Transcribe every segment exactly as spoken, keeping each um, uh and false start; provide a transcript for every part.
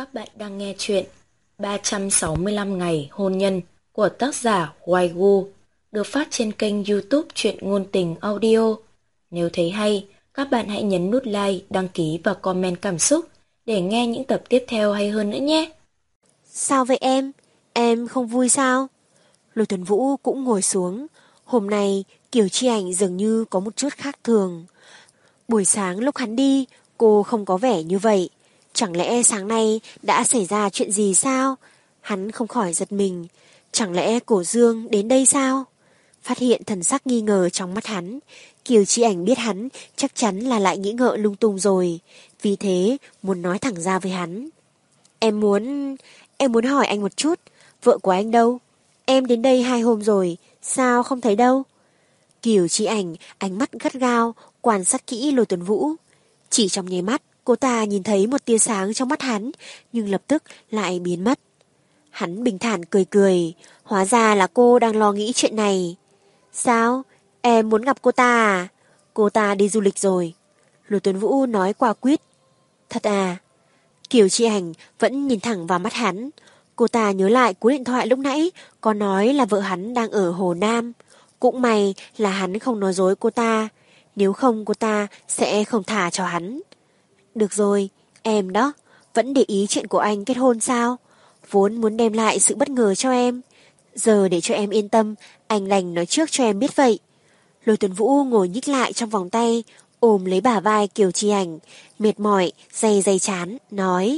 Các bạn đang nghe chuyện ba trăm sáu mươi lăm ngày hôn nhân của tác giả Hoài Gu, được phát trên kênh YouTube Truyện Ngôn Tình Audio. Nếu thấy hay, các bạn hãy nhấn nút like, đăng ký và comment cảm xúc để nghe những tập tiếp theo hay hơn nữa nhé. Sao vậy em? Em không vui sao? Lôi Tuấn Vũ cũng ngồi xuống. Hôm nay Kiều Chi Ảnh dường như có một chút khác thường. Buổi sáng lúc hắn đi, cô không có vẻ như vậy. Chẳng lẽ sáng nay đã xảy ra chuyện gì sao? Hắn không khỏi giật mình. Chẳng lẽ Cổ Dương đến đây sao? Phát hiện thần sắc nghi ngờ trong mắt hắn, Kiều Chi Ảnh biết hắn chắc chắn là lại nghĩ ngợi lung tung rồi. Vì thế muốn nói thẳng ra với hắn. Em muốn... Em muốn hỏi anh một chút, vợ của anh đâu? Em đến đây hai hôm rồi, sao không thấy đâu? Kiều Chi Ảnh ánh mắt gắt gao, quan sát kỹ Lôi Tuấn Vũ. Chỉ trong nháy mắt, cô ta nhìn thấy một tia sáng trong mắt hắn, nhưng lập tức lại biến mất. Hắn bình thản cười cười, hóa ra là cô đang lo nghĩ chuyện này. Sao? Em muốn gặp cô ta à? Cô ta đi du lịch rồi. Lôi Tuấn Vũ nói quả quyết. Thật à? Kiều Chi Ảnh vẫn nhìn thẳng vào mắt hắn. Cô ta nhớ lại cú điện thoại lúc nãy có nói là vợ hắn đang ở Hồ Nam. Cũng may là hắn không nói dối cô ta. Nếu không cô ta sẽ không thả cho hắn. Được rồi, em đó. Vẫn để ý chuyện của anh kết hôn sao? Vốn muốn đem lại sự bất ngờ cho em. Giờ để cho em yên tâm, anh lành nói trước cho em biết vậy. Lôi Tuấn Vũ ngồi nhích lại trong vòng tay, ôm lấy bả vai Kiều Chi Ảnh, mệt mỏi, day day chán, nói.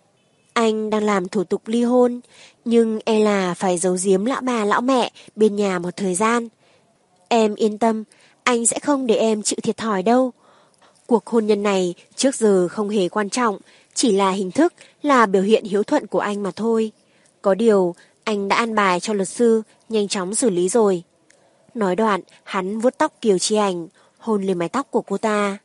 Anh đang làm thủ tục ly hôn, nhưng e là phải giấu giếm lão bà lão mẹ bên nhà một thời gian. Em yên tâm, anh sẽ không để em chịu thiệt thòi đâu. Cuộc hôn nhân này trước giờ không hề quan trọng, chỉ là hình thức, là biểu hiện hiếu thuận của anh mà thôi. Có điều, anh đã an bài cho luật sư nhanh chóng xử lý rồi. Nói đoạn, hắn vuốt tóc Kiều Chi Ảnh, hôn lên mái tóc của cô ta.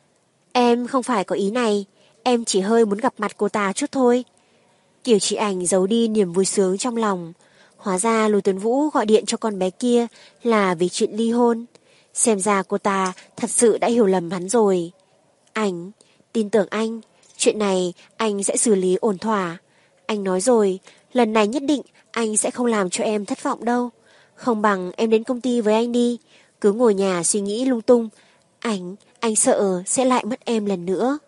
Em không phải có ý này, em chỉ hơi muốn gặp mặt cô ta chút thôi. Kiều Chi Ảnh giấu đi niềm vui sướng trong lòng. Hóa ra Lôi Tuấn Vũ gọi điện cho con bé kia là vì chuyện ly hôn. Xem ra cô ta thật sự đã hiểu lầm hắn rồi. Ảnh, tin tưởng anh, chuyện này anh sẽ xử lý ổn thỏa. Anh nói rồi, lần này nhất định anh sẽ không làm cho em thất vọng đâu. Không bằng em đến công ty với anh đi, cứ ngồi nhà suy nghĩ lung tung. Ảnh, anh sợ sẽ lại mất em lần nữa.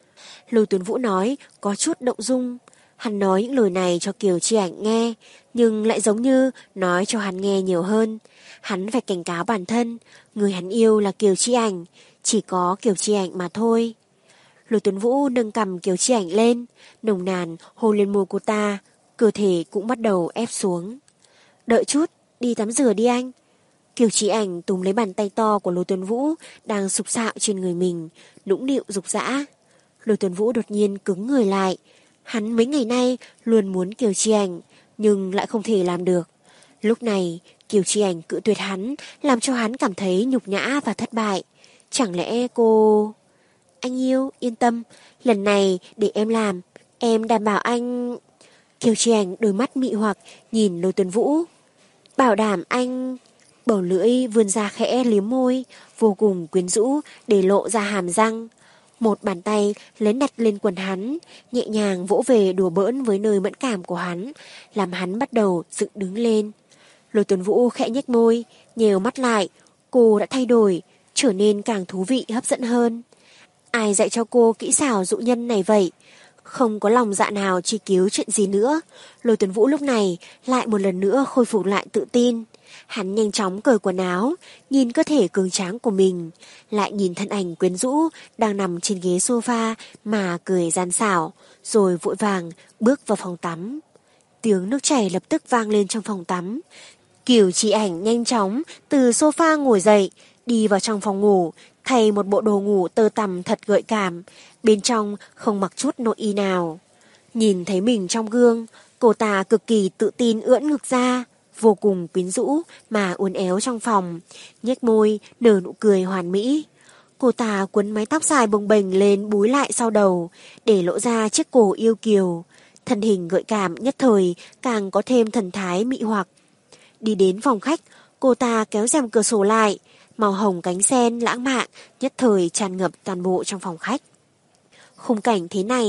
Lôi Tuấn Vũ nói có chút động dung. Hắn nói những lời này cho Kiều Chi Ảnh nghe, nhưng lại giống như nói cho hắn nghe nhiều hơn. Hắn phải cảnh cáo bản thân, người hắn yêu là Kiều Chi Ảnh, chỉ có Kiều Chi Ảnh mà thôi. Lôi Tuấn Vũ nâng cầm Kiều Chi Ảnh lên, nồng nàn hôn lên môi cô ta, cơ thể cũng bắt đầu ép xuống. Đợi chút, đi tắm rửa đi anh. Kiều Chi Ảnh túm lấy bàn tay to của Lôi Tuấn Vũ đang sục sạo trên người mình, nũng nịu rục rã. Lôi Tuấn Vũ đột nhiên cứng người lại. Hắn mấy ngày nay luôn muốn Kiều Chi Ảnh, nhưng lại không thể làm được. Lúc này, Kiều Chi Ảnh cự tuyệt hắn, làm cho hắn cảm thấy nhục nhã và thất bại. Chẳng lẽ cô... Anh yêu, yên tâm, lần này để em làm, em đảm bảo anh... Kiều Chi Ảnh đôi mắt mị hoặc nhìn Lôi Tuấn Vũ. Bảo đảm anh... Bầu lưỡi vươn ra khẽ liếm môi, vô cùng quyến rũ để lộ ra hàm răng. Một bàn tay lấy đặt lên quần hắn, nhẹ nhàng vỗ về đùa bỡn với nơi mẫn cảm của hắn, làm hắn bắt đầu dựng đứng lên. Lôi Tuấn Vũ khẽ nhếch môi, nhèo mắt lại, cô đã thay đổi, trở nên càng thú vị hấp dẫn hơn. Ai dạy cho cô kỹ xảo dụ nhân này vậy? Không có lòng dạ nào truy cứu chuyện gì nữa. Lôi Tuấn Vũ lúc này lại một lần nữa khôi phục lại tự tin. Hắn nhanh chóng cởi quần áo, nhìn cơ thể cường tráng của mình, lại nhìn thân ảnh quyến rũ đang nằm trên ghế sofa mà cười gian xảo, rồi vội vàng bước vào phòng tắm. Tiếng nước chảy lập tức vang lên trong phòng tắm. Kiều Chi Ảnh nhanh chóng từ sofa ngồi dậy, đi vào trong phòng ngủ, thay một bộ đồ ngủ tơ tằm thật gợi cảm, bên trong không mặc chút nội y nào. Nhìn thấy mình trong gương, cô ta cực kỳ tự tin ưỡn ngực ra, vô cùng quyến rũ mà uốn éo trong phòng, nhếch môi nở nụ cười hoàn mỹ. Cô ta quấn mái tóc dài bồng bềnh lên búi lại sau đầu, để lộ ra chiếc cổ yêu kiều. Thân hình gợi cảm nhất thời càng có thêm thần thái mị hoặc. Đi đến phòng khách, cô ta kéo rèm cửa sổ lại, màu hồng cánh sen lãng mạn nhất thời tràn ngập toàn bộ trong phòng khách. Khung cảnh thế này,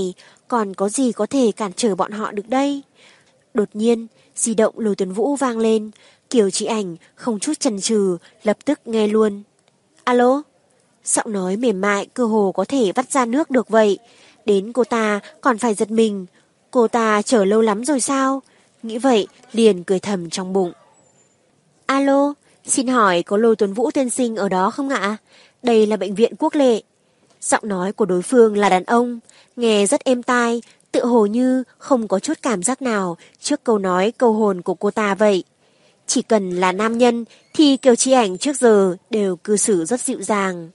còn có gì có thể cản trở bọn họ được đây? Đột nhiên, di động Lôi Tuấn Vũ vang lên, Kiều Chi Ảnh không chút chần chừ, lập tức nghe luôn. Alo? Giọng nói mềm mại cơ hồ có thể vắt ra nước được vậy. Đến cô ta còn phải giật mình. Cô ta chờ lâu lắm rồi sao? Nghĩ vậy liền cười thầm trong bụng. Alo, xin hỏi có Lôi Tuấn Vũ tiên sinh ở đó không ạ? Đây là bệnh viện Quốc Lệ. Giọng nói của đối phương là đàn ông, nghe rất êm tai, tựa hồ như không có chút cảm giác nào trước câu nói câu hồn của cô ta vậy. Chỉ cần là nam nhân thì Kiều Chi Ảnh trước giờ đều cư xử rất dịu dàng.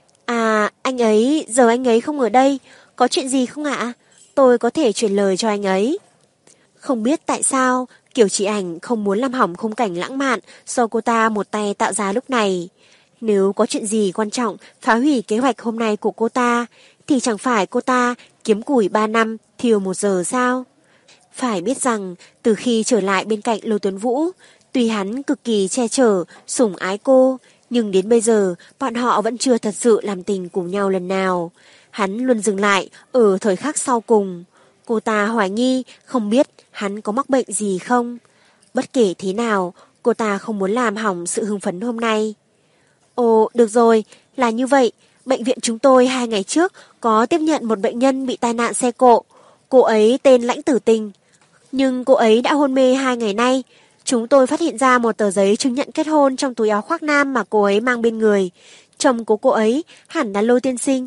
À, anh ấy, giờ anh ấy không ở đây, có chuyện gì không ạ? Tôi có thể truyền lời cho anh ấy. Không biết tại sao Kiều Chi Ảnh không muốn làm hỏng khung cảnh lãng mạn do cô ta một tay tạo ra lúc này. Nếu có chuyện gì quan trọng phá hủy kế hoạch hôm nay của cô ta, thì chẳng phải cô ta kiếm củi ba năm thiêu một giờ sao? Phải biết rằng từ khi trở lại bên cạnh Lôi Tuấn Vũ, tuy hắn cực kỳ che chở, sủng ái cô, nhưng đến bây giờ bọn họ vẫn chưa thật sự làm tình cùng nhau lần nào. Hắn luôn dừng lại ở thời khắc sau cùng. Cô ta hoài nghi không biết hắn có mắc bệnh gì không. Bất kể thế nào, cô ta không muốn làm hỏng sự hưng phấn hôm nay. Ồ, được rồi, là như vậy. Bệnh viện chúng tôi hai ngày trước có tiếp nhận một bệnh nhân bị tai nạn xe cộ. Cô ấy tên Lãnh Tử Tình. Nhưng cô ấy đã hôn mê hai ngày nay. Chúng tôi phát hiện ra một tờ giấy chứng nhận kết hôn trong túi áo khoác nam mà cô ấy mang bên người. Chồng của cô ấy hẳn là Lôi tiên sinh.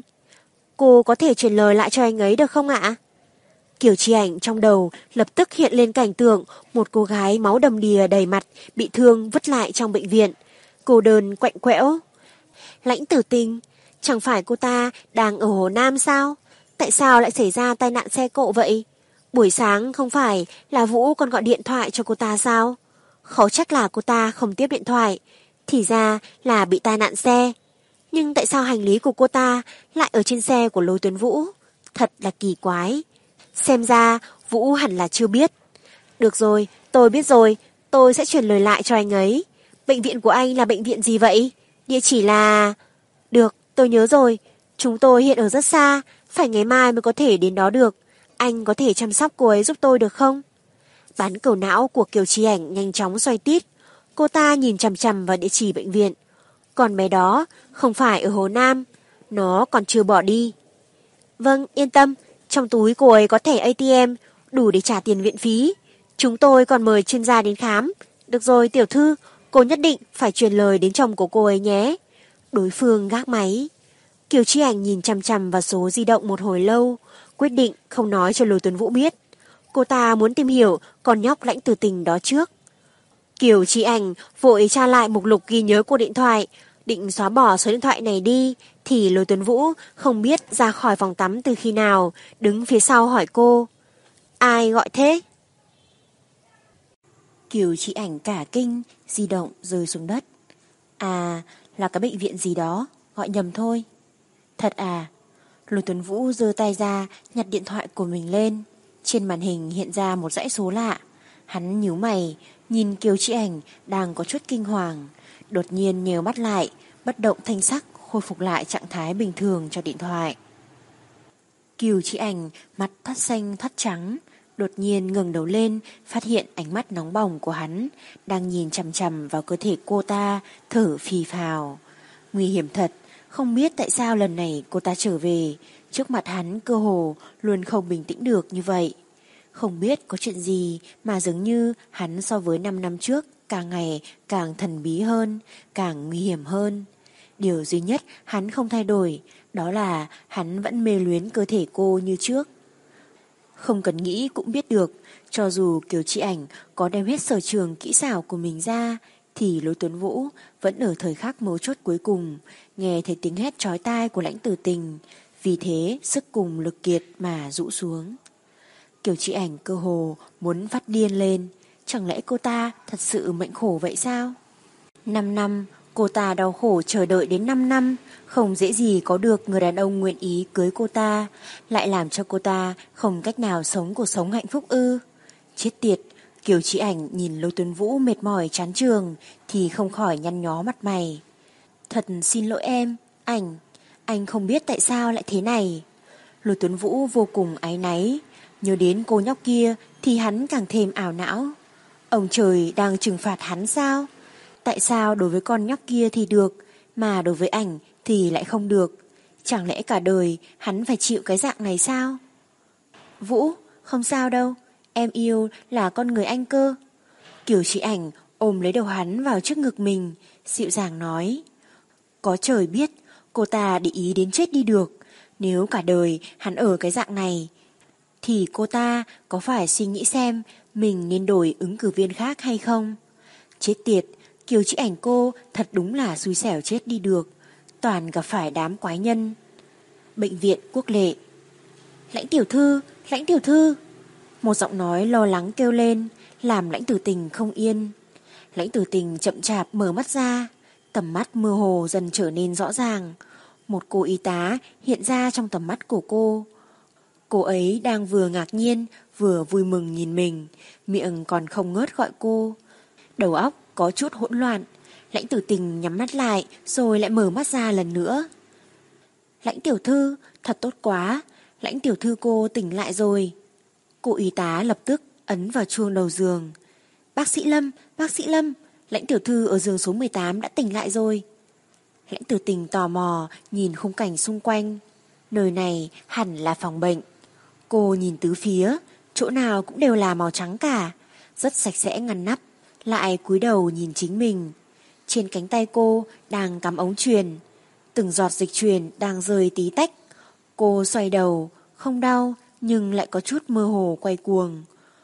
Cô có thể truyền lời lại cho anh ấy được không ạ? Kiều Chi Ảnh trong đầu lập tức hiện lên cảnh tượng một cô gái máu đầm đìa đầy mặt bị thương vứt lại trong bệnh viện. Cô đơn quạnh quẽo. Lãnh Tử Tình, chẳng phải cô ta đang ở Hồ Nam sao? Tại sao lại xảy ra tai nạn xe cộ vậy? Buổi sáng không phải là Vũ còn gọi điện thoại cho cô ta sao? Khó trách là cô ta không tiếp điện thoại. Thì ra là bị tai nạn xe. Nhưng tại sao hành lý của cô ta lại ở trên xe của Lôi Tuấn Vũ? Thật là kỳ quái. Xem ra Vũ hẳn là chưa biết. Được rồi, tôi biết rồi. Tôi sẽ truyền lời lại cho anh ấy. Bệnh viện của anh là bệnh viện gì vậy? Địa chỉ là... Được, tôi nhớ rồi. Chúng tôi hiện ở rất xa. Phải ngày mai mới có thể đến đó được. Anh có thể chăm sóc cô ấy giúp tôi được không? Bán cầu não của Kiều Chi Ảnh nhanh chóng xoay tít. Cô ta nhìn chằm chằm vào địa chỉ bệnh viện. Còn bé đó không phải ở Hồ Nam. Nó còn chưa bỏ đi. Vâng, yên tâm. Trong túi cô ấy có thẻ a tê em đủ để trả tiền viện phí. Chúng tôi còn mời chuyên gia đến khám. Được rồi tiểu thư, cô nhất định phải truyền lời đến chồng của cô ấy nhé. Đối phương gác máy. Kiều Chi Ảnh nhìn chằm chằm vào số di động một hồi lâu, quyết định không nói cho Lôi Tuấn Vũ biết. Cô ta muốn tìm hiểu con nhóc Lãnh Tử Tình đó trước. Kiều Chi Ảnh vội tra lại mục lục ghi nhớ của điện thoại, định xóa bỏ số điện thoại này đi, thì Lôi Tuấn Vũ không biết ra khỏi phòng tắm từ khi nào, đứng phía sau hỏi cô. Ai gọi thế? Kiều Chi Ảnh cả kinh, di động rơi xuống đất. À, là cái bệnh viện gì đó, gọi nhầm thôi. Thật à? Lôi Tuấn Vũ giơ tay ra, nhặt điện thoại của mình lên. Trên màn hình hiện ra một dãy số lạ. Hắn nhíu mày, nhìn Kiều Chi Ảnh đang có chút kinh hoàng. Đột nhiên nhèo mắt lại, bất động thanh sắc, khôi phục lại trạng thái bình thường cho điện thoại. Kiều Chi Ảnh mặt thắt xanh thắt trắng, đột nhiên ngẩng đầu lên, phát hiện ánh mắt nóng bỏng của hắn đang nhìn chằm chằm vào cơ thể cô ta, thở phì phào. Nguy hiểm thật, không biết tại sao lần này cô ta trở về, trước mặt hắn cơ hồ luôn không bình tĩnh được như vậy. Không biết có chuyện gì mà dường như hắn so với năm năm trước càng ngày càng thần bí hơn, càng nguy hiểm hơn. Điều duy nhất hắn không thay đổi, đó là hắn vẫn mê luyến cơ thể cô như trước. Không cần nghĩ cũng biết được, cho dù Kiều Chi Ảnh có đem hết sở trường kỹ xảo của mình ra, thì Lôi Tuấn Vũ vẫn ở thời khắc mấu chốt cuối cùng, nghe thấy tiếng hét chói tai của Lãnh Tử Tình, vì thế sức cùng lực kiệt mà rũ xuống. Kiều Chi Ảnh cơ hồ muốn phát điên lên, chẳng lẽ cô ta thật sự mệnh khổ vậy sao? Năm năm, cô ta đau khổ chờ đợi đến năm năm, không dễ gì có được người đàn ông nguyện ý cưới cô ta, lại làm cho cô ta không cách nào sống cuộc sống hạnh phúc ư. Chết tiệt, Kiều Chi Ảnh nhìn Lôi Tuấn Vũ mệt mỏi chán trường thì không khỏi nhăn nhó mặt mày. Thật xin lỗi em, Ảnh, anh không biết tại sao lại thế này. Lôi Tuấn Vũ vô cùng áy náy, nhớ đến cô nhóc kia thì hắn càng thêm ảo não. Ông trời đang trừng phạt hắn sao? Tại sao đối với con nhóc kia thì được, mà đối với ảnh thì lại không được? Chẳng lẽ cả đời hắn phải chịu cái dạng này sao? Vũ, không sao đâu, em yêu là con người anh cơ. Kiều Chi Ảnh ôm lấy đầu hắn vào trước ngực mình, dịu dàng nói. Có trời biết, cô ta để ý đến chết đi được. Nếu cả đời hắn ở cái dạng này, thì cô ta có phải suy nghĩ xem mình nên đổi ứng cử viên khác hay không? Chết tiệt, Kiều Chi Ảnh cô thật đúng là xui xẻo chết đi được, toàn gặp phải đám quái nhân. Bệnh viện Quốc Lệ. Lãnh tiểu thư, lãnh tiểu thư. Một giọng nói lo lắng kêu lên, làm Lãnh Tử Tình không yên. Lãnh Tử Tình chậm chạp mở mắt ra, tầm mắt mơ hồ dần trở nên rõ ràng. Một cô y tá hiện ra trong tầm mắt của cô. Cô ấy đang vừa ngạc nhiên vừa vui mừng nhìn mình, miệng còn không ngớt gọi cô. Đầu óc có chút hỗn loạn. Lãnh Tử Tình nhắm mắt lại rồi lại mở mắt ra lần nữa. Lãnh tiểu thư, thật tốt quá, Lãnh tiểu thư cô tỉnh lại rồi. Cô y tá lập tức ấn vào chuông đầu giường. Bác sĩ Lâm, bác sĩ Lâm, Lãnh tiểu thư ở giường số mười tám đã tỉnh lại rồi. Lãnh Tử Tình tò mò nhìn khung cảnh xung quanh. Nơi này hẳn là phòng bệnh. Cô nhìn tứ phía, chỗ nào cũng đều là màu trắng cả, rất sạch sẽ ngăn nắp, lại cúi đầu nhìn chính mình. Trên cánh tay cô đang cắm ống truyền, từng giọt dịch truyền đang rơi tí tách. Cô xoay đầu, không đau nhưng lại có chút mơ hồ quay cuồng.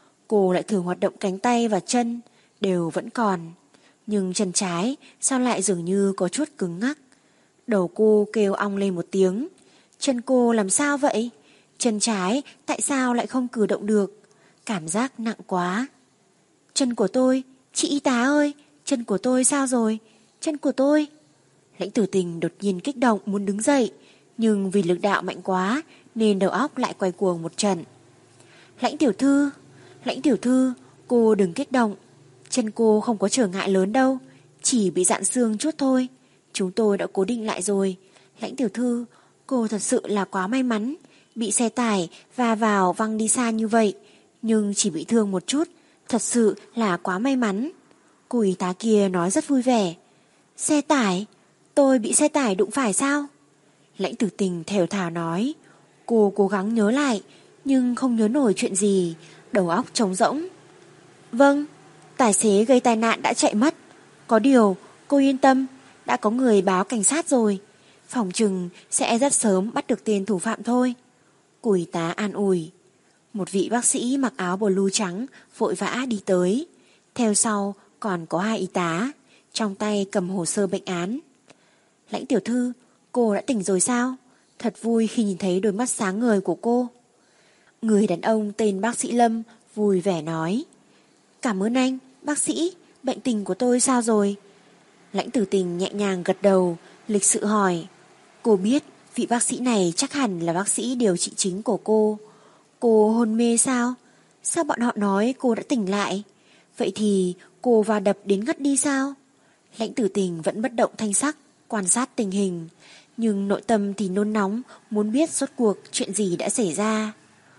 Cô lại thử hoạt động cánh tay và chân, đều vẫn còn. Nhưng chân trái sao lại dường như có chút cứng ngắc. Đầu cô kêu ong lên một tiếng. Chân cô làm sao vậy? Chân trái tại sao lại không cử động được? Cảm giác nặng quá. Chân của tôi, chị y tá ơi, chân của tôi sao rồi? Chân của tôi. Lãnh Tử Tình đột nhiên kích động muốn đứng dậy, nhưng vì lực đạo mạnh quá nên đầu óc lại quay cuồng một trận. Lãnh tiểu thư, Lãnh tiểu thư, cô đừng kích động. Chân cô không có trở ngại lớn đâu, chỉ bị dạn xương chút thôi. Chúng tôi đã cố định lại rồi. Lãnh tiểu thư, cô thật sự là quá may mắn, bị xe tải va vào văng đi xa như vậy, nhưng chỉ bị thương một chút, thật sự là quá may mắn. Cô y tá kia nói rất vui vẻ. Xe tải? Tôi bị xe tải đụng phải sao? Lãnh Tử Tình thều thào nói. Cô cố gắng nhớ lại, nhưng không nhớ nổi chuyện gì, đầu óc trống rỗng. Vâng, tài xế gây tai nạn đã chạy mất. Có điều, cô yên tâm, đã có người báo cảnh sát rồi. Phòng chừng sẽ rất sớm bắt được tên thủ phạm thôi. Cô y tá an ủi. Một vị bác sĩ mặc áo blue trắng vội vã đi tới. Theo sau còn có hai y tá, trong tay cầm hồ sơ bệnh án. Lãnh tiểu thư, cô đã tỉnh rồi sao? Thật vui khi nhìn thấy đôi mắt sáng ngời của cô. Người đàn ông tên bác sĩ Lâm vui vẻ nói. Cảm ơn anh, bác sĩ, bệnh tình của tôi sao rồi? Lãnh Tử Tình nhẹ nhàng gật đầu, lịch sự hỏi. Cô biết vị bác sĩ này chắc hẳn là bác sĩ điều trị chính của cô. Cô hôn mê sao? Sao bọn họ nói cô đã tỉnh lại? Vậy thì cô va đập đến ngất đi sao? Lãnh Tử Tình vẫn bất động thanh sắc, quan sát tình hình, nhưng nội tâm thì nôn nóng, muốn biết rốt cuộc chuyện gì đã xảy ra.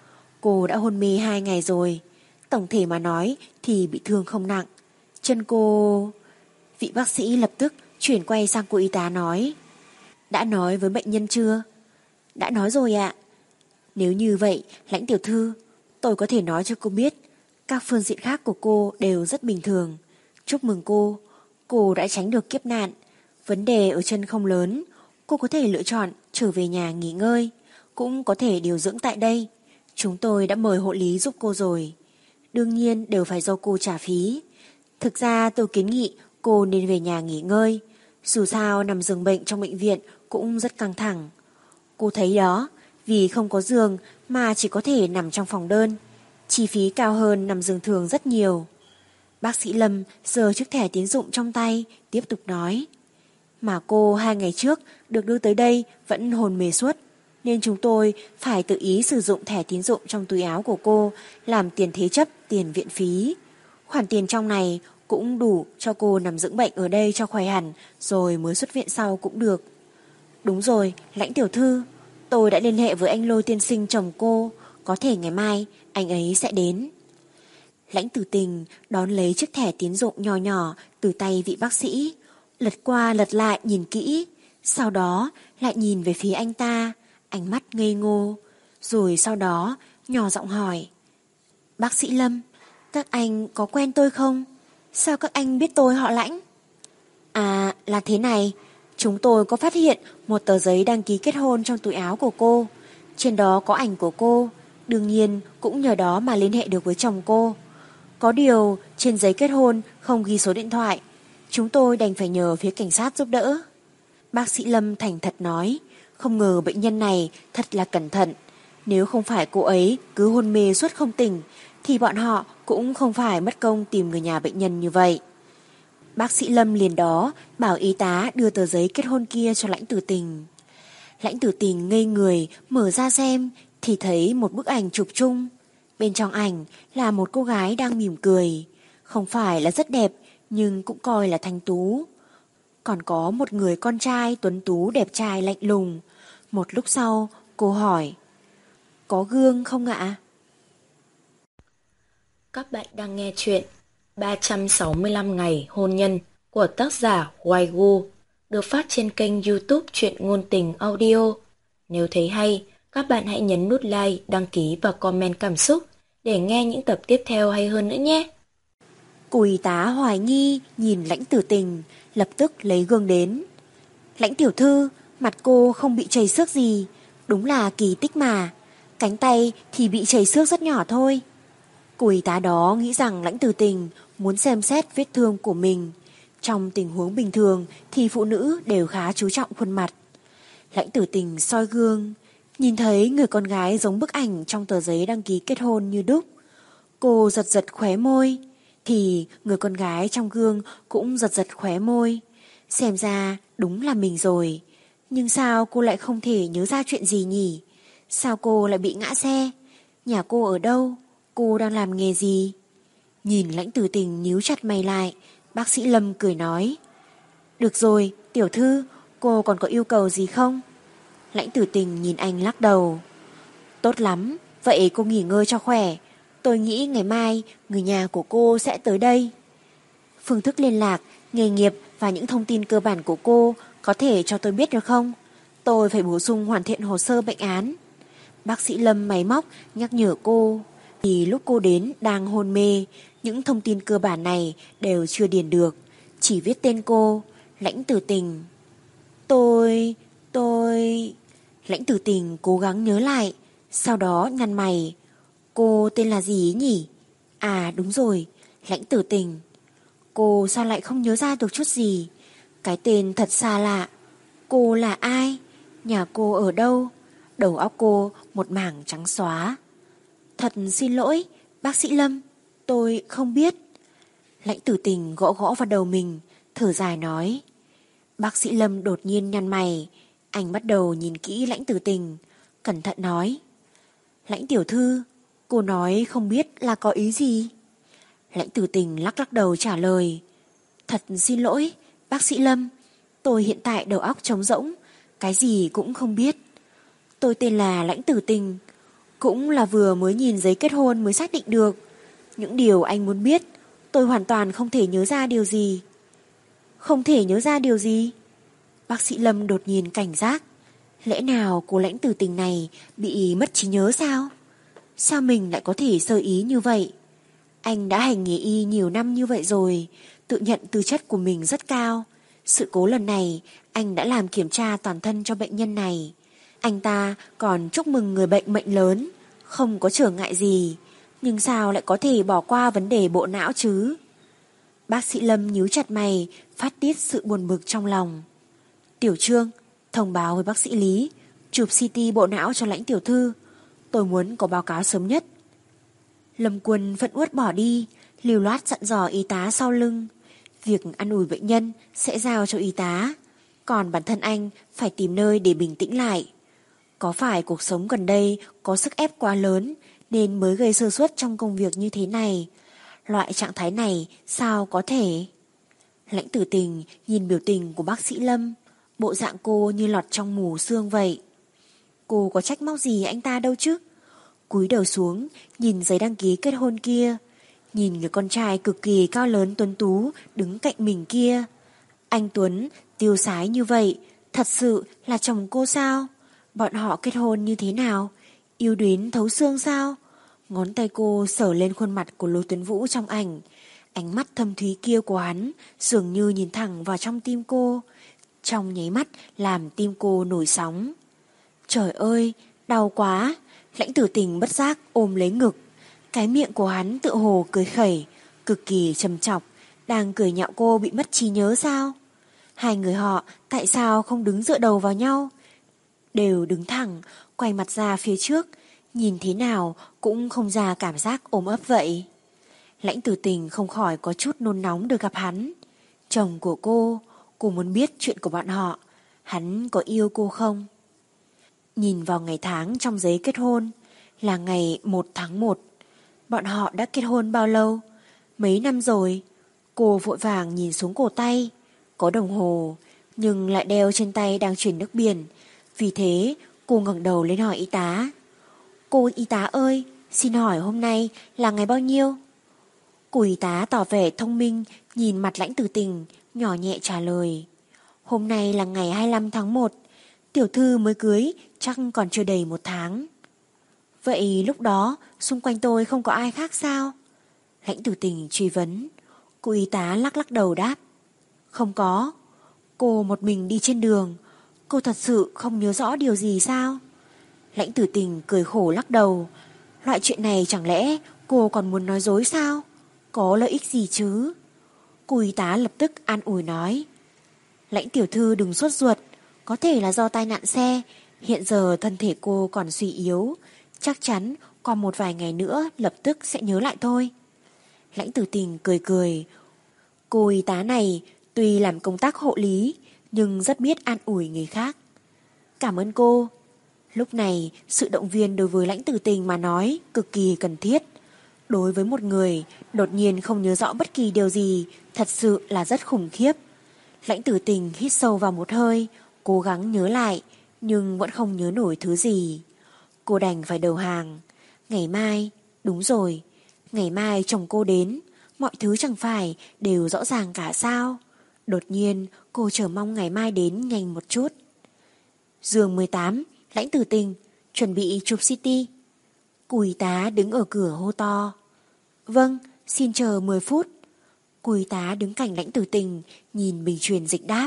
Cô đã hôn mê hai ngày rồi, tổng thể mà nói thì bị thương không nặng. Chân cô... Vị bác sĩ lập tức chuyển quay sang cô y tá nói. Đã nói với bệnh nhân chưa? Đã nói rồi ạ. Nếu như vậy, Lãnh tiểu thư, tôi có thể nói cho cô biết, các phương diện khác của cô đều rất bình thường. Chúc mừng cô, cô đã tránh được kiếp nạn. Vấn đề ở chân không lớn, cô có thể lựa chọn trở về nhà nghỉ ngơi, cũng có thể điều dưỡng tại đây. Chúng tôi đã mời hộ lý giúp cô rồi. Đương nhiên đều phải do cô trả phí. Thực ra tôi kiến nghị cô nên về nhà nghỉ ngơi. Dù sao nằm giường bệnh trong bệnh viện cũng rất căng thẳng. Cô thấy đó, vì không có giường mà chỉ có thể nằm trong phòng đơn. Chi phí cao hơn nằm giường thường rất nhiều. Bác sĩ Lâm giơ chiếc thẻ tín dụng trong tay, tiếp tục nói. Mà cô hai ngày trước được đưa tới đây vẫn hồn mê suốt, nên chúng tôi phải tự ý sử dụng thẻ tín dụng trong túi áo của cô làm tiền thế chấp tiền viện phí. Khoản tiền trong này cũng đủ cho cô nằm dưỡng bệnh ở đây cho khỏe hẳn, rồi mới xuất viện sau cũng được. Đúng rồi, Lãnh tiểu thư, Tôi đã liên hệ với anh Lôi tiên sinh chồng cô, có thể ngày mai anh ấy sẽ đến. Lãnh Tử Tình đón lấy chiếc thẻ tín dụng nhỏ nhỏ từ tay vị bác sĩ, lật qua lật lại nhìn kỹ, sau đó lại nhìn về phía anh ta, ánh mắt ngây ngô, rồi sau đó nhỏ giọng hỏi: Bác sĩ Lâm, các anh có quen tôi không? Sao các anh biết tôi họ Lãnh? À, là thế này, chúng tôi có phát hiện một tờ giấy đăng ký kết hôn trong túi áo của cô, trên đó có ảnh của cô, đương nhiên cũng nhờ đó mà liên hệ được với chồng cô. Có điều trên giấy kết hôn không ghi số điện thoại, chúng tôi đành phải nhờ phía cảnh sát giúp đỡ. Bác sĩ Lâm thành thật nói, không ngờ bệnh nhân này thật là cẩn thận. Nếu không phải cô ấy cứ hôn mê suốt không tỉnh, thì bọn họ cũng không phải mất công tìm người nhà bệnh nhân như vậy. Bác sĩ Lâm liền đó bảo y tá đưa tờ giấy kết hôn kia cho Lãnh Tử Tình. Lãnh Tử Tình ngây người mở ra xem thì thấy một bức ảnh chụp chung. Bên trong ảnh là một cô gái đang mỉm cười, không phải là rất đẹp nhưng cũng coi là thanh tú. Còn có một người con trai tuấn tú đẹp trai lạnh lùng. Một lúc sau cô hỏi: Có gương không ạ? Các bạn đang nghe chuyện ba trăm sáu mươi lăm ngày hôn nhân của tác giả Waigu, được phát trên kênh YouTube Truyện Ngôn Tình Audio. Nếu thấy hay, các bạn hãy nhấn nút like, đăng ký và comment cảm xúc để nghe những tập tiếp theo hay hơn nữa nhé. Cô y tá hoài nghi nhìn Lãnh Tử Tình, lập tức lấy gương đến. Lãnh tiểu thư, mặt cô không bị chảy xước gì, đúng là kỳ tích mà. Cánh tay thì bị chảy xước rất nhỏ thôi. Cô y tá đó nghĩ rằng Lãnh Tử Tình muốn xem xét vết thương của mình. Trong tình huống bình thường thì phụ nữ đều khá chú trọng khuôn mặt. Lãnh Tử Tình soi gương, nhìn thấy người con gái giống bức ảnh trong tờ giấy đăng ký kết hôn như đúc. Cô giật giật khóe môi, thì người con gái trong gương cũng giật giật khóe môi. Xem ra đúng là mình rồi. Nhưng sao cô lại không thể nhớ ra chuyện gì nhỉ? Sao cô lại bị ngã xe? Nhà cô ở đâu? Cô đang làm nghề gì? Nhìn Lãnh Tử Tình nhíu chặt mày lại, bác sĩ Lâm cười nói: Được rồi, tiểu thư, cô còn có yêu cầu gì không? Lãnh Tử Tình nhìn anh lắc đầu. Tốt lắm, vậy cô nghỉ ngơi cho khỏe. Tôi nghĩ ngày mai người nhà của cô sẽ tới đây. Phương thức liên lạc, nghề nghiệp và những thông tin cơ bản của cô có thể cho tôi biết được không? Tôi phải bổ sung hoàn thiện hồ sơ bệnh án. Bác sĩ Lâm máy móc nhắc nhở cô. Vì lúc cô đến đang hôn mê, những thông tin cơ bản này đều chưa điền được, chỉ viết tên cô, Lãnh Tử Tình. Tôi... tôi... Lãnh Tử Tình cố gắng nhớ lại, sau đó nhăn mày. Cô tên là gì nhỉ? À đúng rồi, Lãnh Tử Tình. Cô sao lại không nhớ ra được chút gì? Cái tên thật xa lạ. Cô là ai? Nhà cô ở đâu? Đầu óc cô một mảng trắng xóa. Thật xin lỗi, bác sĩ Lâm, tôi không biết. Lãnh Tử Tình gõ gõ vào đầu mình, thở dài nói. Bác sĩ Lâm đột nhiên nhăn mày, anh bắt đầu nhìn kỹ Lãnh Tử Tình, cẩn thận nói. Lãnh tiểu thư, cô nói không biết là có ý gì? Lãnh Tử Tình lắc lắc đầu trả lời. Thật xin lỗi, bác sĩ Lâm, tôi hiện tại đầu óc trống rỗng, cái gì cũng không biết. Tôi tên là Lãnh Tử Tình, cũng là vừa mới nhìn giấy kết hôn mới xác định được. Những điều anh muốn biết, tôi hoàn toàn không thể nhớ ra điều gì. Không thể nhớ ra điều gì? Bác sĩ Lâm đột nhiên cảnh giác. Lẽ nào cô Lãnh Tử Tình này bị mất trí nhớ sao? Sao mình lại có thể sơ ý như vậy? Anh đã hành nghề y nhiều năm như vậy rồi, tự nhận tư chất của mình rất cao. Sự cố lần này, anh đã làm kiểm tra toàn thân cho bệnh nhân này. Anh ta còn chúc mừng người bệnh mệnh lớn, không có trở ngại gì. Nhưng sao lại có thể bỏ qua vấn đề bộ não chứ? Bác sĩ Lâm nhíu chặt mày, phát tiết sự buồn bực trong lòng. Tiểu Trương, thông báo với bác sĩ Lý, chụp xê tê bộ não cho Lãnh tiểu thư. Tôi muốn có báo cáo sớm nhất. Lâm Quân vẫn uất bỏ đi, lưu loát dặn dò y tá sau lưng. Việc ăn ủi bệnh nhân sẽ giao cho y tá, còn bản thân anh phải tìm nơi để bình tĩnh lại. Có phải cuộc sống gần đây có sức ép quá lớn nên mới gây sơ suất trong công việc như thế này? Loại trạng thái này sao có thể? Lãnh Tử Tình nhìn biểu tình của bác sĩ Lâm, bộ dạng cô như lọt trong mù sương vậy. cô có trách móc gì anh ta đâu chứ. Cúi đầu xuống, nhìn giấy đăng ký kết hôn kia, nhìn người con trai cực kỳ cao lớn tuấn tú đứng cạnh mình kia. Anh Tuấn, tiêu sái như vậy, thật sự là chồng cô sao? Bọn họ kết hôn như thế nào? Yêu đến thấu xương sao? Ngón tay cô sờ lên khuôn mặt của Lô Tuấn Vũ trong ảnh. Ánh mắt thâm thúy kia của hắn dường như nhìn thẳng vào trong tim cô, trong nháy mắt làm tim cô nổi sóng. Trời ơi, đau quá. Lãnh Tử Tình bất giác ôm lấy ngực. Cái miệng của hắn tựa hồ cười khẩy, cực kỳ trầm chọc, đang cười nhạo cô bị mất trí nhớ sao? Hai người họ tại sao không đứng dựa đầu vào nhau? Đều đứng thẳng, quay mặt ra phía trước, nhìn thế nào cũng không ra cảm giác ôm ấp vậy. Lãnh Tử Tình không khỏi có chút nôn nóng được gặp hắn. Chồng của cô, cô muốn biết chuyện của bọn họ, hắn có yêu cô không? Nhìn vào ngày tháng trong giấy kết hôn, là ngày một tháng một. Bọn họ đã kết hôn bao lâu? Mấy năm rồi? Cô vội vàng nhìn xuống cổ tay. Có đồng hồ, nhưng lại đeo trên tay đang chuyển nước biển. Vì thế, cô ngẩng đầu lên hỏi y tá. Cô y tá ơi, xin hỏi hôm nay là ngày bao nhiêu? Cô y tá tỏ vẻ thông minh, nhìn mặt Lãnh Tử Tình, nhỏ nhẹ trả lời. Hôm nay là ngày hai mươi lăm tháng một, tiểu thư mới cưới, chắc còn chưa đầy một tháng. Vậy lúc đó, xung quanh tôi không có ai khác sao? Lãnh Tử Tình truy vấn. Cô y tá lắc lắc đầu đáp. Không có. Cô một mình đi trên đường, cô thật sự không nhớ rõ điều gì sao? Lãnh Tử Tình cười khổ lắc đầu. Loại chuyện này chẳng lẽ cô còn muốn nói dối sao? Có lợi ích gì chứ? Cô y tá lập tức an ủi nói. Lãnh tiểu thư đừng sốt ruột, có thể là do tai nạn xe, hiện giờ thân thể cô còn suy yếu, chắc chắn qua một vài ngày nữa lập tức sẽ nhớ lại thôi. Lãnh Tử Tình cười cười. Cô y tá này tuy làm công tác hộ lý, nhưng rất biết an ủi người khác. Cảm ơn cô. Lúc này, sự động viên đối với Lãnh Tử Tình mà nói cực kỳ cần thiết. Đối với một người đột nhiên không nhớ rõ bất kỳ điều gì, thật sự là rất khủng khiếp. Lãnh Tử Tình hít sâu vào một hơi, cố gắng nhớ lại, nhưng vẫn không nhớ nổi thứ gì. Cô đành phải đầu hàng. Ngày mai, đúng rồi, ngày mai chồng cô đến, mọi thứ chẳng phải đều rõ ràng cả sao? Đột nhiên, cô chờ mong ngày mai đến nhanh một chút. Giường mười tám, Lãnh Tử Tình, chuẩn bị chụp xê tê. Cô y tá đứng ở cửa hô to. Vâng, xin chờ mười phút. Cô y tá đứng cạnh Lãnh Tử Tình, nhìn bình truyền dịch đáp.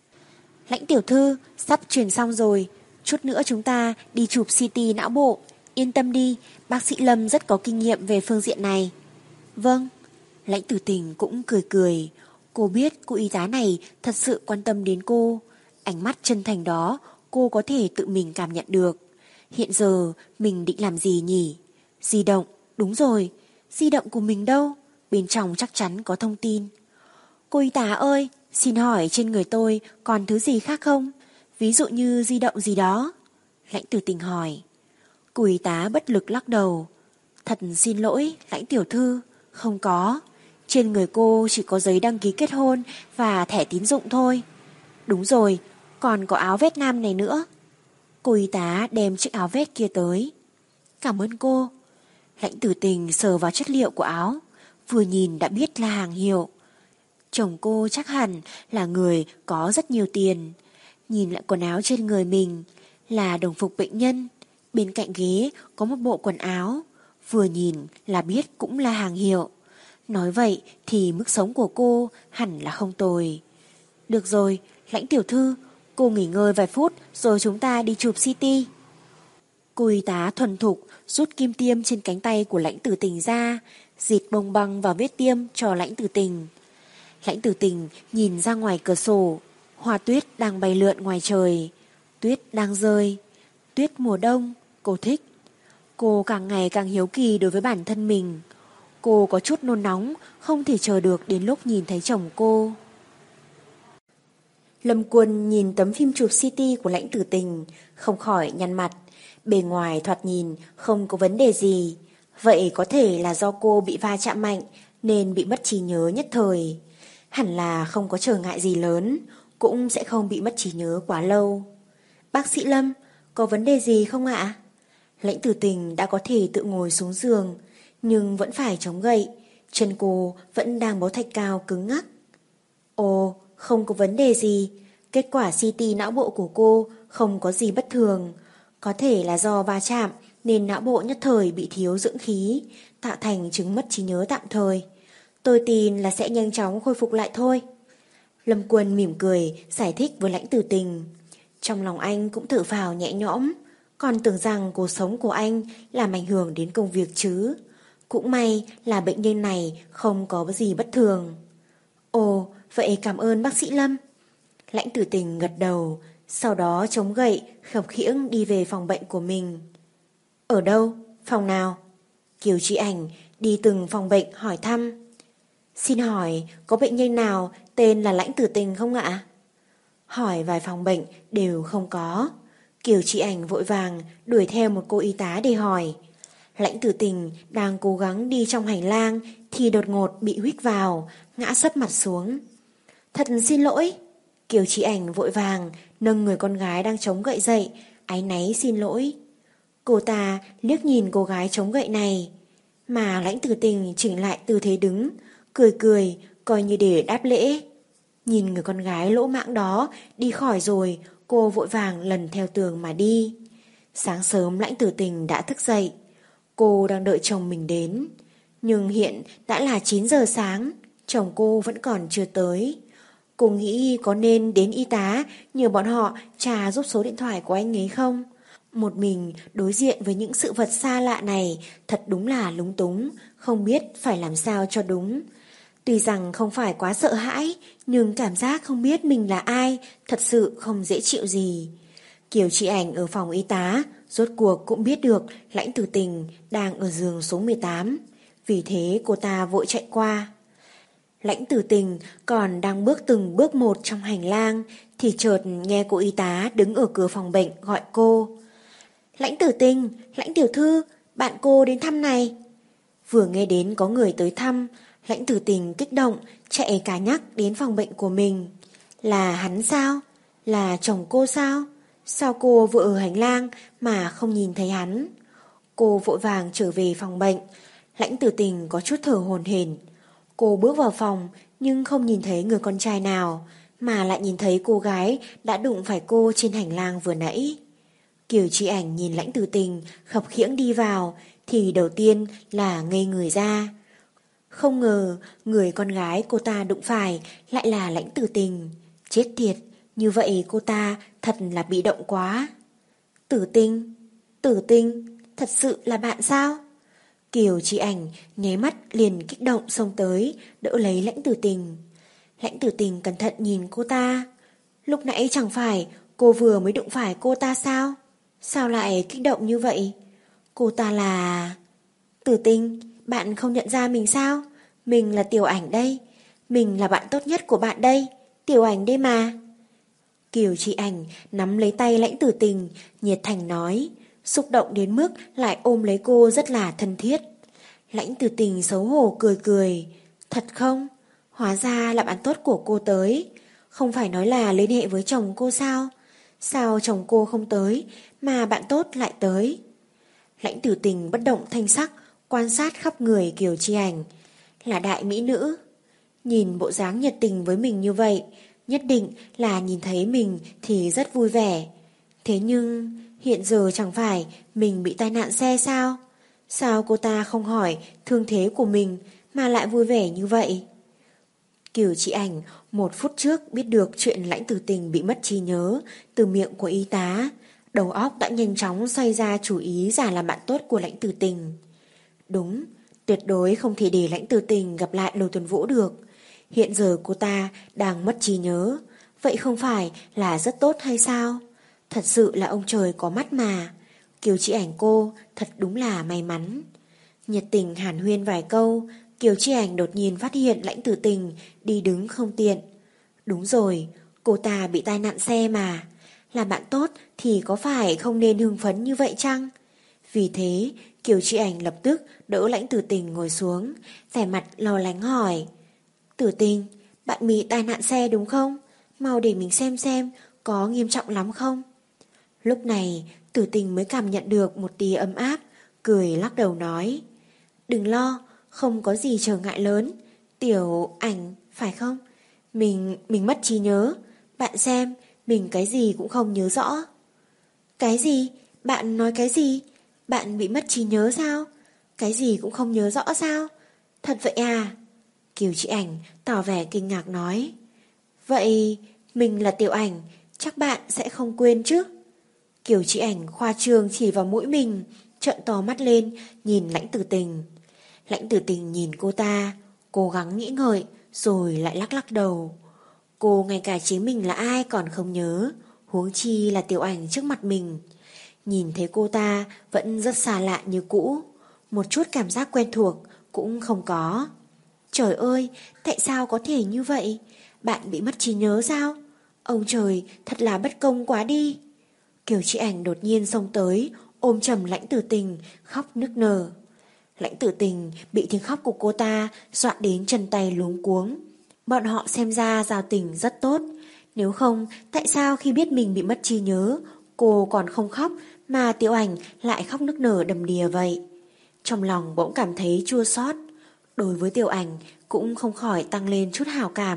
Lãnh tiểu thư, sắp truyền xong rồi, chút nữa chúng ta đi chụp xê tê não bộ. Yên tâm đi, bác sĩ Lâm rất có kinh nghiệm về phương diện này. Vâng. Lãnh Tử Tình cũng cười cười. Cô biết cô y tá này thật sự quan tâm đến cô. Ánh mắt chân thành đó cô có thể tự mình cảm nhận được. Hiện giờ mình định làm gì nhỉ? Di động, đúng rồi. Di động của mình đâu? Bên trong chắc chắn có thông tin. Cô y tá ơi, xin hỏi trên người tôi còn thứ gì khác không? Ví dụ như di động gì đó. Lãnh Tử Tình hỏi. Cô y tá bất lực lắc đầu. Thật xin lỗi, Lãnh tiểu thư, không có. Trên người cô chỉ có giấy đăng ký kết hôn và thẻ tín dụng thôi. Đúng rồi, còn có áo vest nam này nữa. Cô y tá đem chiếc áo vest kia tới. Cảm ơn cô. Lãnh Tử Tình sờ vào chất liệu của áo, vừa nhìn đã biết là hàng hiệu. Chồng cô chắc hẳn là người có rất nhiều tiền. Nhìn lại quần áo trên người mình, là đồng phục bệnh nhân. Bên cạnh ghế có một bộ quần áo, vừa nhìn là biết cũng là hàng hiệu. Nói vậy thì mức sống của cô hẳn là không tồi. Được rồi, Lãnh tiểu thư, cô nghỉ ngơi vài phút rồi chúng ta đi chụp xê tê. Cô y tá thuần thục rút kim tiêm trên cánh tay của Lãnh Tử Tình ra, dịt bông băng vào vết tiêm cho Lãnh Tử Tình. Lãnh Tử Tình nhìn ra ngoài cửa sổ, hoa tuyết đang bay lượn ngoài trời. Tuyết đang rơi. Tuyết mùa đông, cô thích. Cô càng ngày càng hiếu kỳ đối với bản thân mình. Cô có chút nôn nóng, không thể chờ được đến lúc nhìn thấy chồng cô. Lâm Quân nhìn tấm phim chụp xê tê của Lãnh Tử Tình, không khỏi nhăn mặt. Bề ngoài thoạt nhìn không có vấn đề gì. Vậy có thể là do cô bị va chạm mạnh nên bị mất trí nhớ nhất thời. Hẳn là không có trở ngại gì lớn, cũng sẽ không bị mất trí nhớ quá lâu. Bác sĩ Lâm, có vấn đề gì không ạ? Lãnh Tử Tình đã có thể tự ngồi xuống giường, nhưng vẫn phải chống gậy, chân cô vẫn đang bó thạch cao cứng ngắc. Ồ, không có vấn đề gì, kết quả xê tê não bộ của cô không có gì bất thường, có thể là do va chạm nên não bộ nhất thời bị thiếu dưỡng khí, tạo thành chứng mất trí nhớ tạm thời. Tôi tin là sẽ nhanh chóng khôi phục lại thôi. Lâm Quân mỉm cười giải thích với Lãnh Tử Tình. Trong lòng anh cũng thở phào nhẹ nhõm, còn tưởng rằng cuộc sống của anh làm ảnh hưởng đến công việc chứ. Cũng may là bệnh nhân này không có gì bất thường. Ồ, vậy cảm ơn bác sĩ Lâm. Lãnh Tử Tình gật đầu, sau đó chống gậy khập khiễng đi về phòng bệnh của mình. Ở đâu? Phòng nào? Kiều Chi Ảnh đi từng phòng bệnh hỏi thăm. Xin hỏi có bệnh nhân nào tên là Lãnh Tử Tình không ạ? Hỏi vài phòng bệnh đều không có. Kiều Chi Ảnh vội vàng đuổi theo một cô y tá để hỏi. Lãnh Tử Tình đang cố gắng đi trong hành lang thì đột ngột bị huých vào, ngã sấp mặt xuống. Thật xin lỗi. Kiều Chi Ảnh vội vàng nâng người con gái đang chống gậy dậy, áy náy xin lỗi. Cô ta liếc nhìn cô gái chống gậy này, mà Lãnh Tử Tình chỉnh lại tư thế đứng, cười cười coi như để đáp lễ. Nhìn người con gái lỗ mãng đó đi khỏi rồi, cô vội vàng lần theo tường mà đi. Sáng sớm Lãnh Tử Tình đã thức dậy. Cô đang đợi chồng mình đến, nhưng hiện đã là chín giờ sáng, chồng cô vẫn còn chưa tới. Cô nghĩ có nên đến y tá nhờ bọn họ trả giúp số điện thoại của anh ấy không? Một mình đối diện với những sự vật xa lạ này thật đúng là lúng túng, không biết phải làm sao cho đúng. Tuy rằng không phải quá sợ hãi, nhưng cảm giác không biết mình là ai thật sự không dễ chịu gì. Kiều Chi Ảnh ở phòng y tá rốt cuộc cũng biết được Lãnh Tử Tình đang ở giường số mười tám, vì thế cô ta vội chạy qua. Lãnh Tử Tình còn đang bước từng bước một trong hành lang thì chợt nghe cô y tá đứng ở cửa phòng bệnh gọi cô. Lãnh Tử Tình, Lãnh tiểu thư, bạn cô đến thăm này. Vừa nghe đến có người tới thăm, Lãnh Tử Tình kích động chạy cả nhắc đến phòng bệnh của mình. Là hắn sao? Là chồng cô sao? Sao cô vừa ở hành lang mà không nhìn thấy hắn? Cô vội vàng trở về phòng bệnh. Lãnh Tử Tình có chút thở hổn hển. Cô bước vào phòng nhưng không nhìn thấy người con trai nào, mà lại nhìn thấy cô gái đã đụng phải cô trên hành lang vừa nãy. Kiều Chi Ảnh nhìn Lãnh Tử Tình khập khiễng đi vào thì đầu tiên là ngây người ra. Không ngờ người con gái cô ta đụng phải lại là Lãnh Tử Tình. Chết tiệt, như vậy cô ta thật là bị động quá. Tử Tình, Tử Tình, thật sự là bạn sao? Kiều Chi Ảnh nháy mắt liền kích động xông tới, đỡ lấy Lãnh Tử Tình. Lãnh Tử Tình cẩn thận nhìn cô ta. Lúc nãy chẳng phải cô vừa mới đụng phải cô ta sao? Sao lại kích động như vậy? Cô ta là... Tử Tình, bạn không nhận ra mình sao? Mình là Tiểu Ảnh đây. Mình là bạn tốt nhất của bạn đây. Tiểu Ảnh đây mà. Kiều Chi Ảnh nắm lấy tay Lãnh Tử Tình, nhiệt thành nói, xúc động đến mức lại ôm lấy cô rất là thân thiết. Lãnh Tử Tình xấu hổ cười cười. Thật không? Hóa ra là bạn tốt của cô tới. Không phải nói là liên hệ với chồng cô sao? Sao chồng cô không tới mà bạn tốt lại tới? Lãnh Tử Tình bất động thanh sắc quan sát khắp người Kiều Chi Ảnh. Là đại mỹ nữ. Nhìn bộ dáng nhiệt tình với mình như vậy, nhất định là nhìn thấy mình thì rất vui vẻ. Thế nhưng hiện giờ chẳng phải mình bị tai nạn xe sao? Sao cô ta không hỏi thương thế của mình mà lại vui vẻ như vậy? Kiều Chi Ảnh một phút trước biết được chuyện Lãnh Tử Tình bị mất trí nhớ từ miệng của y tá, đầu óc đã nhanh chóng xoay ra chủ ý giả làm bạn tốt của Lãnh Tử Tình. Đúng, tuyệt đối không thể để Lãnh Tử Tình gặp lại Lôi Tuấn Vũ được. Hiện giờ cô ta đang mất trí nhớ, vậy không phải là rất tốt hay sao? Thật sự là ông trời có mắt mà. Kiều Chi Ảnh cô thật đúng là may mắn. Nhiệt tình hàn huyên vài câu, Kiều Chi Ảnh đột nhiên phát hiện Lãnh Tử Tình đi đứng không tiện. Đúng rồi, cô ta bị tai nạn xe mà. Là bạn tốt thì có phải không nên hưng phấn như vậy chăng? Vì thế, Kiều Chi Ảnh lập tức đỡ Lãnh Tử Tình ngồi xuống, vẻ mặt lo lắng hỏi. Tử Tình, bạn bị tai nạn xe đúng không? Mau để mình xem xem có nghiêm trọng lắm không? Lúc này, Tử Tình mới cảm nhận được một tia ấm áp, cười lắc đầu nói: Đừng lo, không có gì trở ngại lớn. Tiểu Ảnh, phải không? Mình, mình mất trí nhớ. Bạn xem, mình cái gì cũng không nhớ rõ. Cái gì? Bạn nói cái gì? Bạn bị mất trí nhớ sao? Cái gì cũng không nhớ rõ sao? Thật vậy à? Kiều Chị Ảnh tỏ vẻ kinh ngạc nói: Vậy mình là Tiểu Ảnh, chắc bạn sẽ không quên chứ? Kiều Chị Ảnh khoa trương chỉ vào mũi mình, trợn to mắt lên nhìn Lãnh Tử Tình. Lãnh Tử Tình nhìn cô ta, cố gắng nghĩ ngợi rồi lại lắc lắc đầu. Cô ngay cả chính mình là ai còn không nhớ, huống chi là Tiểu Ảnh trước mặt mình. Nhìn thấy cô ta vẫn rất xa lạ như cũ, một chút cảm giác quen thuộc cũng không có. Trời ơi, tại sao có thể như vậy? Bạn bị mất trí nhớ sao? Ông trời, thật là bất công quá đi. Kiều Chị Ảnh đột nhiên xông tới, ôm chầm Lãnh Tử Tình, khóc nức nở. Lãnh Tử Tình bị tiếng khóc của cô ta dọa đến chân tay luống cuống. Bọn họ xem ra giao tình rất tốt. Nếu không, tại sao khi biết mình bị mất trí nhớ, cô còn không khóc mà Tiểu Ảnh lại khóc nức nở đầm đìa vậy? Trong lòng bỗng cảm thấy chua xót. Đối với Tiểu Ảnh cũng không khỏi tăng lên chút hảo cảm.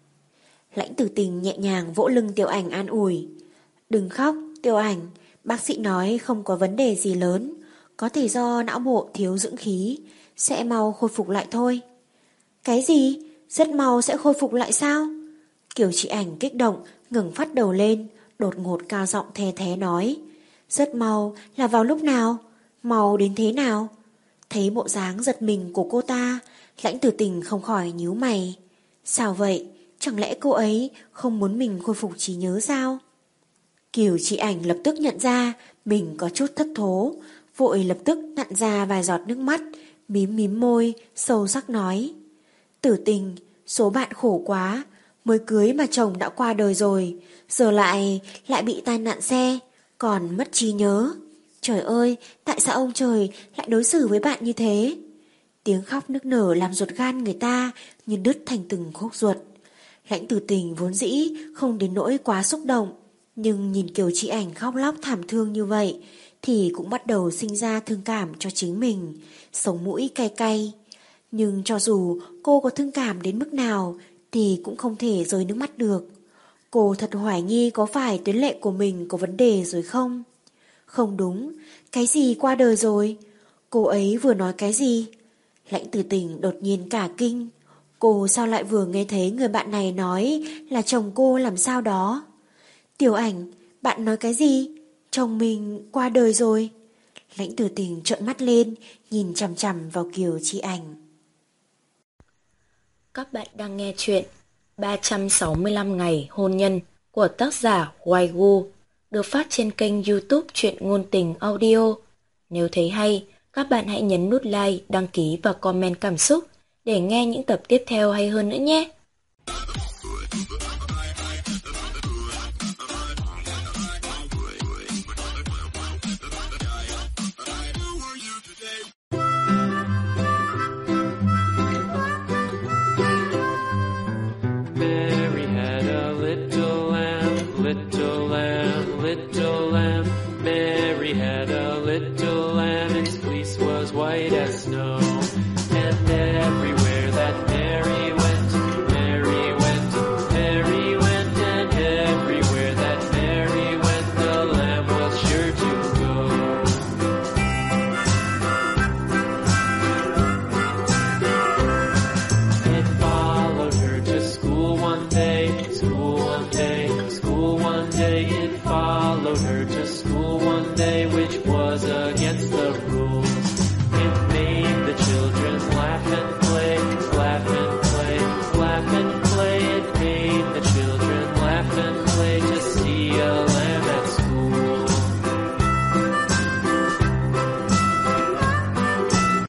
Lãnh Tử Tình nhẹ nhàng vỗ lưng Tiểu Ảnh an ủi: Đừng khóc, Tiểu Ảnh, bác sĩ nói không có vấn đề gì lớn, có thể do não bộ thiếu dưỡng khí, sẽ mau khôi phục lại thôi. Cái gì? Rất mau sẽ khôi phục lại sao? Kiều Chị Ảnh kích động ngẩng phát đầu lên, đột ngột cao giọng the thé nói: Rất mau là vào lúc nào? Mau đến thế nào? Thấy bộ dáng giật mình của cô ta, Lãnh Tử Tình không khỏi nhíu mày. Sao vậy? Chẳng lẽ cô ấy không muốn mình khôi phục trí nhớ sao? Kiều Chị Ảnh lập tức nhận ra mình có chút thất thố, vội lập tức nặn ra vài giọt nước mắt, mím mím môi, sâu sắc nói: Tử Tình, số bạn khổ quá, mới cưới mà chồng đã qua đời rồi, giờ lại lại bị tai nạn xe, còn mất trí nhớ. Trời ơi, tại sao ông trời lại đối xử với bạn như thế? Tiếng khóc nức nở làm ruột gan người ta như đứt thành từng khúc ruột. Lãnh Tử Tình vốn dĩ không đến nỗi quá xúc động, nhưng nhìn Kiều Chị Ảnh khóc lóc thảm thương như vậy thì cũng bắt đầu sinh ra thương cảm cho chính mình, sống mũi cay cay. Nhưng cho dù cô có thương cảm đến mức nào thì cũng không thể rơi nước mắt được. Cô thật hoài nghi có phải tuyến lệ của mình có vấn đề rồi không? Không đúng, cái gì qua đời rồi? Cô ấy vừa nói cái gì? Lãnh Tử Tình đột nhiên cả kinh. Cô sao lại vừa nghe thấy người bạn này nói là chồng cô làm sao đó? Tiểu Ảnh, bạn nói cái gì? Chồng mình qua đời rồi. Lãnh Tử Tình trợn mắt lên, nhìn chằm chằm vào Kiều Chị Ảnh. Các bạn đang nghe chuyện ba trăm sáu mươi lăm ngày hôn nhân của tác giả Waigu, được phát trên kênh YouTube Truyện Ngôn Tình Audio. Nếu thấy hay, các bạn hãy nhấn nút like, đăng ký và comment cảm xúc để nghe những tập tiếp theo hay hơn nữa nhé. Mary had a little lamb, little lamb, little lamb. Mary had a little lamb, its fleece was white as snow. And everywhere that Mary went, Mary went, Mary went, and everywhere that Mary went, the lamb was sure to go. It followed her to school one day, school one day, school one day. It followed her to school.